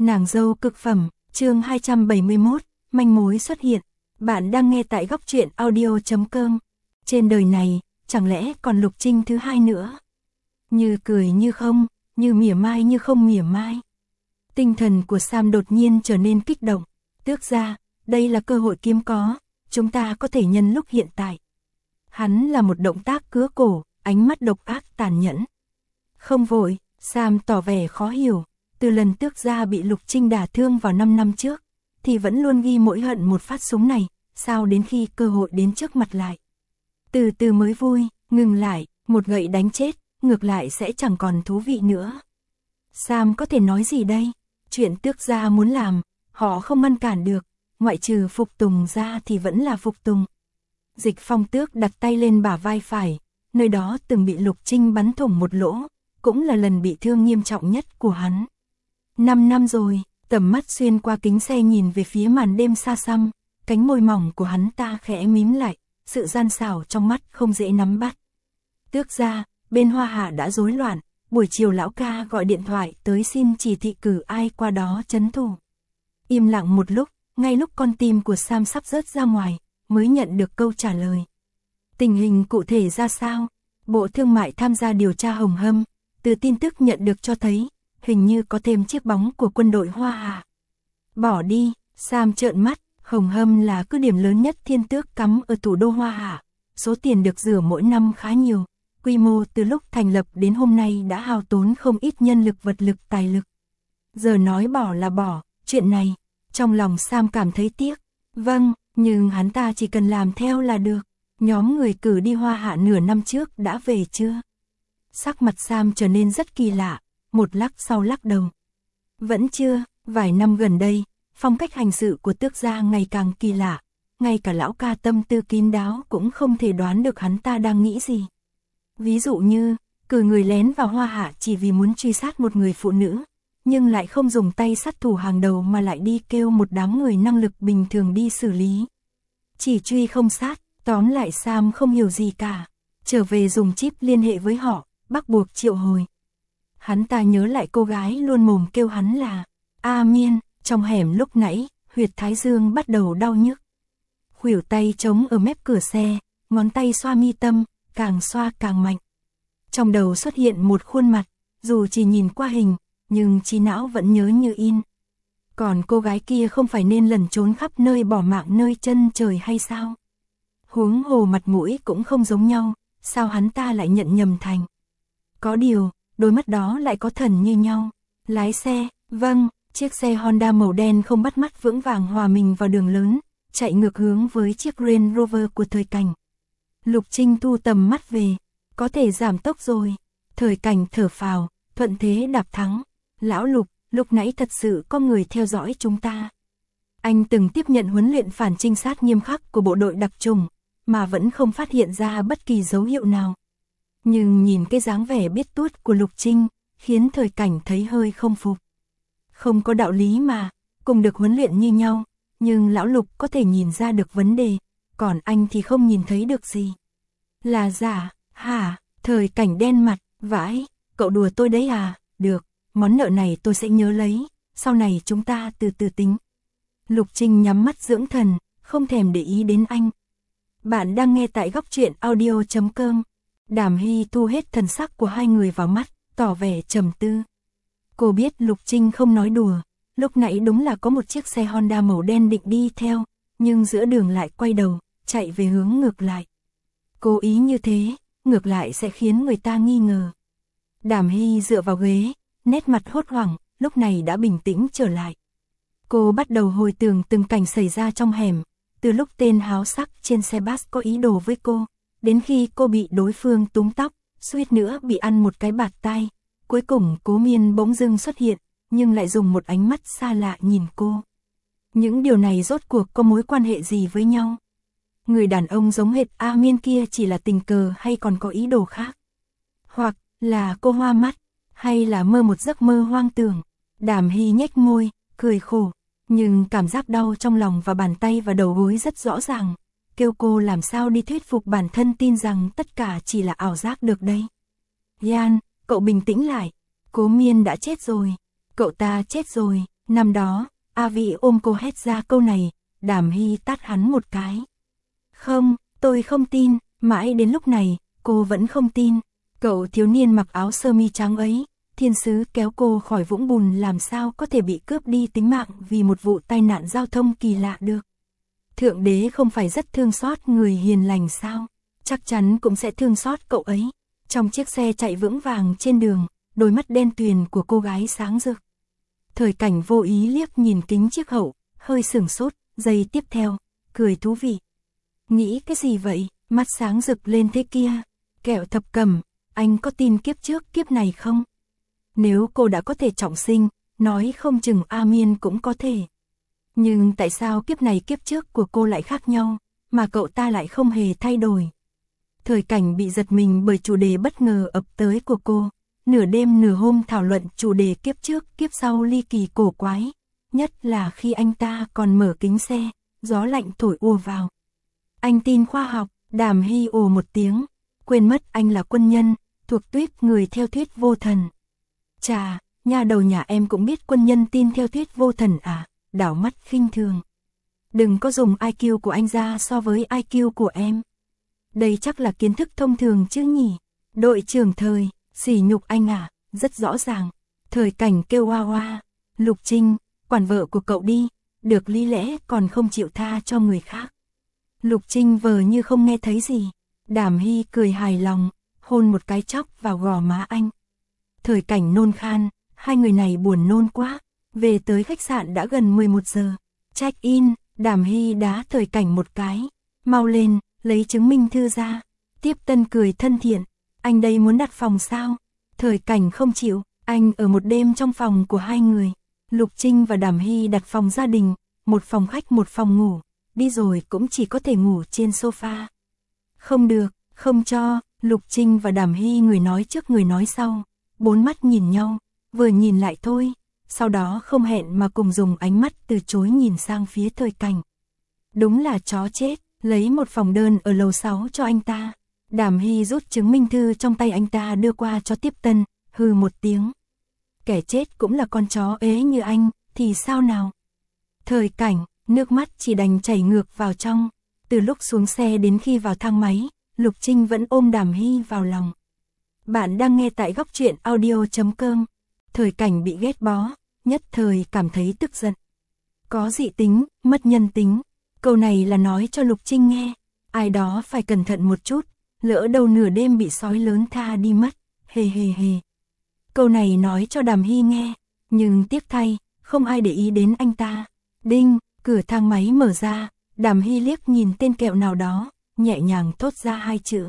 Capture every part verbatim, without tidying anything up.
Nàng dâu cực phẩm, chương hai trăm bảy mươi mốt, manh mối xuất hiện. Bạn đang nghe tại góc truyện audio chấm com. Trên đời này, chẳng lẽ còn Lục Trinh thứ hai nữa? Như cười như không, như mỉa mai như không mỉa mai. Tinh thần của Sam đột nhiên trở nên kích động. Tước gia, đây là cơ hội kiếm có, chúng ta có thể nhân lúc hiện tại. Hắn là một động tác cứa cổ, ánh mắt độc ác tàn nhẫn. Không vội, Sam tỏ vẻ khó hiểu. Từ lần tước gia bị Lục Trinh đả thương vào năm năm trước, thì vẫn luôn ghi mỗi hận một phát súng này, sao đến khi cơ hội đến trước mặt lại. Từ từ mới vui, ngừng lại, một gậy đánh chết, ngược lại sẽ chẳng còn thú vị nữa. Sam có thể nói gì đây? Chuyện tước gia muốn làm, họ không ngăn cản được, ngoại trừ phục tùng ra thì vẫn là phục tùng. Dịch Phong Tước đặt tay lên bả vai phải, nơi đó từng bị Lục Trinh bắn thủng một lỗ, cũng là lần bị thương nghiêm trọng nhất của hắn. Năm năm rồi, tầm mắt xuyên qua kính xe nhìn về phía màn đêm xa xăm, cánh môi mỏng của hắn ta khẽ mím lại, sự gian xảo trong mắt không dễ nắm bắt. Tước gia, bên Hoa Hạ đã rối loạn, buổi chiều lão ca gọi điện thoại tới xin chỉ thị cử ai qua đó trấn thủ. Im lặng một lúc, ngay lúc con tim của Sam sắp rớt ra ngoài, mới nhận được câu trả lời. Tình hình cụ thể ra sao? Bộ Thương mại tham gia điều tra Hồng Hâm, từ tin tức nhận được cho thấy, hình như có thêm chiếc bóng của quân đội Hoa Hạ. Bỏ đi, Sam trợn mắt, Hồng Hâm là cứ điểm lớn nhất thiên tước cắm ở thủ đô Hoa Hạ, số tiền được rửa mỗi năm khá nhiều, quy mô từ lúc thành lập đến hôm nay đã hao tốn không ít nhân lực vật lực tài lực. Giờ nói bỏ là bỏ, chuyện này, trong lòng Sam cảm thấy tiếc. Vâng, nhưng hắn ta chỉ cần làm theo là được. Nhóm người cử đi Hoa Hạ nửa năm trước đã về chưa? Sắc mặt Sam trở nên rất kỳ lạ, một lát sau lắc đầu. Vẫn chưa, vài năm gần đây, phong cách hành sự của tước gia ngày càng kỳ lạ, ngay cả lão ca tâm tư kín đáo cũng không thể đoán được hắn ta đang nghĩ gì. Ví dụ như, cử người lén vào Hoa Hạ chỉ vì muốn truy sát một người phụ nữ, nhưng lại không dùng tay sát thủ hàng đầu mà lại đi kêu một đám người năng lực bình thường đi xử lý. Chỉ truy không sát, tóm lại Sam không hiểu gì cả, trở về dùng chip liên hệ với họ, bắt buộc triệu hồi. Hắn ta nhớ lại cô gái luôn mồm kêu hắn là A Miên, trong hẻm lúc nãy, huyệt thái dương bắt đầu đau nhức. Khuỷu tay chống ở mép cửa xe, ngón tay xoa mi tâm, càng xoa càng mạnh. Trong đầu xuất hiện một khuôn mặt, dù chỉ nhìn qua hình, nhưng trí não vẫn nhớ như in. Còn cô gái kia không phải nên lẩn trốn khắp nơi bỏ mạng nơi chân trời hay sao? Huống hồ mặt mũi cũng không giống nhau, sao hắn ta lại nhận nhầm thành? Có điều, đôi mắt đó lại có thần như nhau. Lái xe, vâng, chiếc xe Honda màu đen không bắt mắt vững vàng hòa mình vào đường lớn, chạy ngược hướng với chiếc Range Rover của Thời Cảnh. Lục Trinh thu tầm mắt về, có thể giảm tốc rồi. Thời Cảnh thở phào, thuận thế đạp thắng. Lão Lục, lúc nãy thật sự có người theo dõi chúng ta. Anh từng tiếp nhận huấn luyện phản trinh sát nghiêm khắc của bộ đội đặc chủng, mà vẫn không phát hiện ra bất kỳ dấu hiệu nào. Nhưng nhìn cái dáng vẻ biết tuốt của Lục Trinh, khiến Thời Cảnh thấy hơi không phục. Không có đạo lý mà, cùng được huấn luyện như nhau, nhưng lão Lục có thể nhìn ra được vấn đề, còn anh thì không nhìn thấy được gì. Là giả, hả? Thời Cảnh đen mặt, vãi, cậu đùa tôi đấy à? Được, món nợ này tôi sẽ nhớ lấy, sau này chúng ta từ từ tính. Lục Trinh nhắm mắt dưỡng thần, không thèm để ý đến anh. Bạn đang nghe tại góc truyện audio chấm com. Đàm Hy thu hết thần sắc của hai người vào mắt, tỏ vẻ trầm tư. Cô biết Lục Trinh không nói đùa, lúc nãy đúng là có một chiếc xe Honda màu đen định đi theo, nhưng giữa đường lại quay đầu, chạy về hướng ngược lại. Cố ý như thế, ngược lại sẽ khiến người ta nghi ngờ. Đàm Hy dựa vào ghế, nét mặt hốt hoảng, lúc này đã bình tĩnh trở lại. Cô bắt đầu hồi tưởng từng cảnh xảy ra trong hẻm, từ lúc tên háo sắc trên xe bus có ý đồ với cô, đến khi cô bị đối phương túm tóc, suýt nữa bị ăn một cái bạt tai. Cuối cùng Cố Miên bỗng dưng xuất hiện, nhưng lại dùng một ánh mắt xa lạ nhìn cô. Những điều này rốt cuộc có mối quan hệ gì với nhau? Người đàn ông giống hệt A Miên kia chỉ là tình cờ hay còn có ý đồ khác? Hoặc là cô hoa mắt, hay là mơ một giấc mơ hoang tưởng? Đàm Hy nhếch môi, cười khổ, nhưng cảm giác đau trong lòng và bàn tay và đầu gối rất rõ ràng, kêu cô làm sao đi thuyết phục bản thân tin rằng tất cả chỉ là ảo giác được đây. Yan, cậu bình tĩnh lại, Cố Miên đã chết rồi, cậu ta chết rồi, Năm đó, A Vĩ ôm cô hét ra câu này, Đàm Hy tát hắn một cái. Không, tôi không tin, mãi đến lúc này, cô vẫn không tin. Cậu thiếu niên mặc áo sơ mi trắng ấy, thiên sứ kéo cô khỏi vũng bùn làm sao có thể bị cướp đi tính mạng vì một vụ tai nạn giao thông kỳ lạ được. Thượng đế không phải rất thương xót người hiền lành sao? Chắc chắn cũng sẽ thương xót cậu ấy. Trong chiếc xe chạy vững vàng trên đường, đôi mắt đen tuyền của cô gái sáng rực. Thời Cảnh vô ý liếc nhìn kính chiếc hậu, hơi sửng sốt, giây tiếp theo, cười thú vị. Nghĩ cái gì vậy, mắt sáng rực lên thế kia. Kẹo Thập Cẩm, anh có tin kiếp trước kiếp này không? Nếu cô đã có thể trọng sinh, nói không chừng A Miên cũng có thể. Nhưng tại sao kiếp này kiếp trước của cô lại khác nhau, mà cậu ta lại không hề thay đổi? Thời Cảnh bị giật mình bởi chủ đề bất ngờ ập tới của cô. Nửa đêm nửa hôm thảo luận chủ đề kiếp trước kiếp sau ly kỳ cổ quái. Nhất là khi anh ta còn mở kính xe, gió lạnh thổi ùa vào. Anh tin khoa học, Đàm Hy ồ một tiếng. Quên mất anh là quân nhân, thuộc tuýp người theo thuyết vô thần. Chà, nhà đầu nhà em cũng biết quân nhân tin theo thuyết vô thần à? Đảo mắt khinh thường. Đừng có dùng I Q của anh ra so với I Q của em. Đây chắc là kiến thức thông thường chứ nhỉ? Đội trưởng Thời, sỉ nhục anh à? Rất rõ ràng. Thời Cảnh kêu oa oa. Lục Trinh, quản vợ của cậu đi, được lý lẽ còn không chịu tha cho người khác. Lục Trinh vờ như không nghe thấy gì. Đàm Hy cười hài lòng, hôn một cái chóc vào gò má anh. Thời Cảnh nôn khan, hai người này buồn nôn quá. Về tới khách sạn đã gần mười một giờ. Check in, Đàm Hy đá Thời Cảnh một cái. Mau lên, lấy chứng minh thư ra. Tiếp Tân cười thân thiện. Anh đây muốn đặt phòng sao? Thời Cảnh không chịu, anh ở một đêm trong phòng của hai người. Lục Trinh và Đàm Hy đặt phòng gia đình, một phòng khách một phòng ngủ. Đi rồi cũng chỉ có thể ngủ trên sofa. Không được, không cho. Lục Trinh và Đàm Hy người nói trước người nói sau. Bốn mắt nhìn nhau, vừa nhìn lại thôi. Sau đó không hẹn mà cùng dùng ánh mắt từ chối nhìn sang phía Thời Cảnh. Đúng là chó chết, lấy một phòng đơn ở lầu sáu cho anh ta. Đàm Hy rút chứng minh thư trong tay anh ta đưa qua cho Tiếp Tân, hừ một tiếng. Kẻ chết cũng là con chó ế như anh, thì sao nào? Thời Cảnh, nước mắt chỉ đành chảy ngược vào trong. Từ lúc xuống xe đến khi vào thang máy, Lục Trinh vẫn ôm Đàm Hy vào lòng. Bạn đang nghe tại góc truyện audio chấm com. Thời Cảnh bị ghét bó, nhất thời cảm thấy tức giận. Có dị tính, mất nhân tính. Câu này là nói cho Lục Trinh nghe. Ai đó phải cẩn thận một chút, lỡ đâu nửa đêm bị sói lớn tha đi mất. Hề hề hề. Câu này nói cho Đàm Hy nghe, nhưng tiếc thay, không ai để ý đến anh ta. Đinh, cửa thang máy mở ra, Đàm Hy liếc nhìn tên kẹo nào đó, nhẹ nhàng thốt ra hai chữ.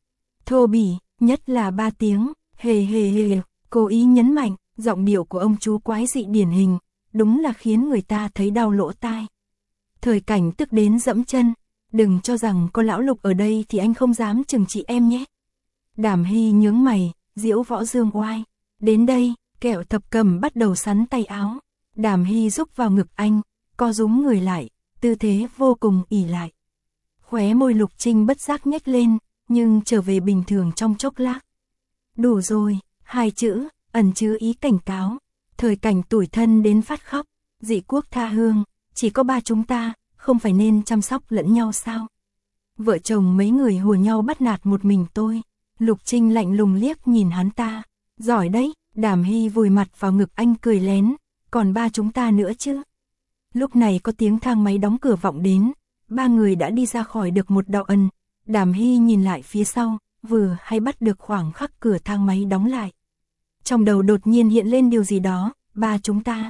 Thô bỉ, nhất là ba tiếng, hề hề hề, cố ý nhấn mạnh, giọng điệu của ông chú quái dị điển hình, đúng là khiến người ta thấy đau lỗ tai. Thời Cảnh tức đến dẫm chân, đừng cho rằng có lão Lục ở đây thì anh không dám trừng trị em nhé. Đàm Hy nhướng mày, diễu võ dương oai. Đến đây, Kẹo Thập Cẩm bắt đầu sắn tay áo. Đàm Hy rúc vào ngực anh, co rúm người lại, tư thế vô cùng ỉ lại. Khóe môi Lục Trinh bất giác nhếch lên, nhưng trở về bình thường trong chốc lát. Đủ rồi, hai chữ, ẩn chứa ý cảnh cáo. Thời Cảnh tủi thân đến phát khóc. Dị quốc tha hương, chỉ có ba chúng ta, không phải nên chăm sóc lẫn nhau sao? Vợ chồng mấy người hùa nhau bắt nạt một mình tôi. Lục Trinh lạnh lùng liếc nhìn hắn ta. Giỏi đấy, Đàm Hy vùi mặt vào ngực anh cười lén. Còn ba chúng ta nữa chứ? Lúc này có tiếng thang máy đóng cửa vọng đến. Ba người đã đi ra khỏi được một đạo ân. Đàm Hy nhìn lại phía sau, vừa hay bắt được khoảng khắc cửa thang máy đóng lại. Trong đầu đột nhiên hiện lên điều gì đó. Ba chúng ta.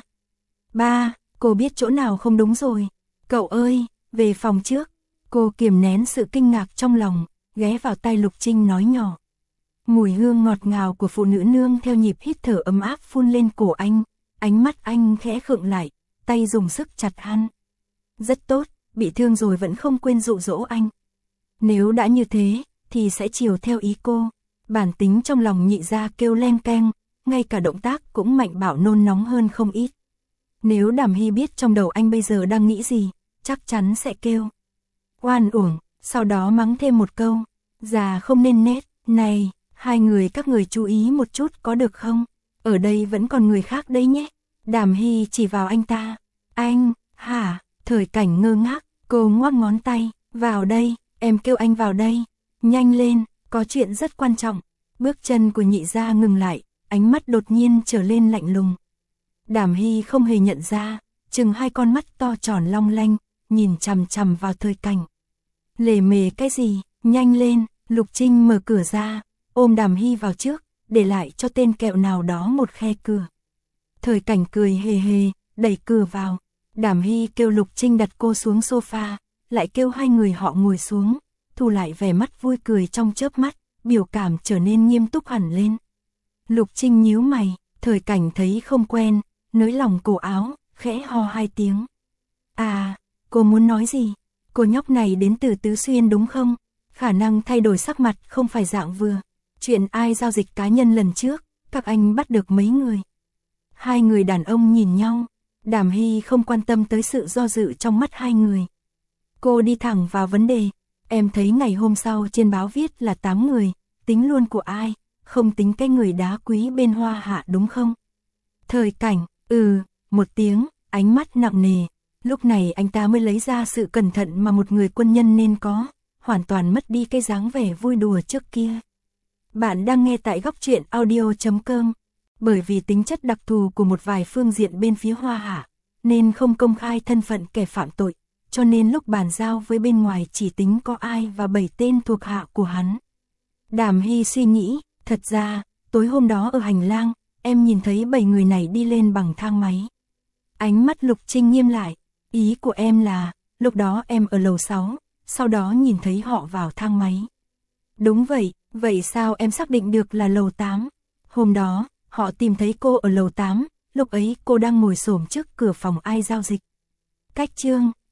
Ba, cô biết chỗ nào không đúng rồi. Cậu ơi, về phòng trước. Cô kiềm nén sự kinh ngạc trong lòng, ghé vào tai Lục Trinh nói nhỏ. Mùi hương ngọt ngào của phụ nữ nương theo nhịp hít thở ấm áp phun lên cổ anh. Ánh mắt anh khẽ khựng lại, tay dùng sức chặt hắn. Rất tốt, bị thương rồi vẫn không quên dụ dỗ anh. Nếu đã như thế, thì sẽ chiều theo ý cô. Bản tính trong lòng nhị ra kêu len keng, ngay cả động tác cũng mạnh bạo nôn nóng hơn không ít. Nếu Đàm Hy biết trong đầu anh bây giờ đang nghĩ gì, chắc chắn sẽ kêu oan uổng, sau đó mắng thêm một câu, già không nên nết. Này, hai người các người chú ý một chút có được không? Ở đây vẫn còn người khác đấy nhé. Đàm Hy chỉ vào anh ta. Anh, hả? Thời Cảnh ngơ ngác, cô ngoắc ngón tay, vào đây, em kêu anh vào đây, nhanh lên, có chuyện rất quan trọng. Bước chân của Nhị gia ngừng lại, ánh mắt đột nhiên trở lên lạnh lùng. Đàm Hy không hề nhận ra, chừng hai con mắt to tròn long lanh, nhìn chằm chằm vào Thời Cảnh. Lề mề cái gì, nhanh lên, Lục Trinh mở cửa ra, ôm Đàm Hy vào trước, để lại cho tên kẹo nào đó một khe cửa. Thời Cảnh cười hề hề, đẩy cửa vào. Đàm Hy kêu Lục Trinh đặt cô xuống sofa, lại kêu hai người họ ngồi xuống, thu lại vẻ mắt vui cười trong chớp mắt, biểu cảm trở nên nghiêm túc hẳn lên. Lục Trinh nhíu mày, Thời Cảnh thấy không quen, nới lỏng cổ áo, khẽ ho hai tiếng. À, cô muốn nói gì? Cô nhóc này đến từ Tứ Xuyên đúng không? Khả năng thay đổi sắc mặt không phải dạng vừa. Chuyện ai giao dịch cá nhân lần trước, các anh bắt được mấy người? Hai người đàn ông nhìn nhau, Đàm Hy không quan tâm tới sự do dự trong mắt hai người. Cô đi thẳng vào vấn đề, em thấy ngày hôm sau trên báo viết là tám người, tính luôn của ai, không tính cái người đá quý bên Hoa Hạ đúng không? Thời Cảnh, ừ, một tiếng, ánh mắt nặng nề, lúc này anh ta mới lấy ra sự cẩn thận mà một người quân nhân nên có, hoàn toàn mất đi cái dáng vẻ vui đùa trước kia. Bạn đang nghe tại góc truyện audio chấm com. Bởi vì tính chất đặc thù của một vài phương diện bên phía Hoa Hạ, nên không công khai thân phận kẻ phạm tội, cho nên lúc bàn giao với bên ngoài chỉ tính có ai và bảy tên thuộc hạ của hắn. Đàm Hy suy nghĩ, thật ra, tối hôm đó ở hành lang, em nhìn thấy bảy người này đi lên bằng thang máy. Ánh mắt Lục Trinh nghiêm lại, ý của em là, lúc đó em ở lầu sáu, sau đó nhìn thấy họ vào thang máy. Đúng vậy, vậy sao em xác định được là lầu tám? Hôm đó, họ tìm thấy cô ở lầu tám, lúc ấy cô đang ngồi xổm trước cửa phòng ai giao dịch. Cách chương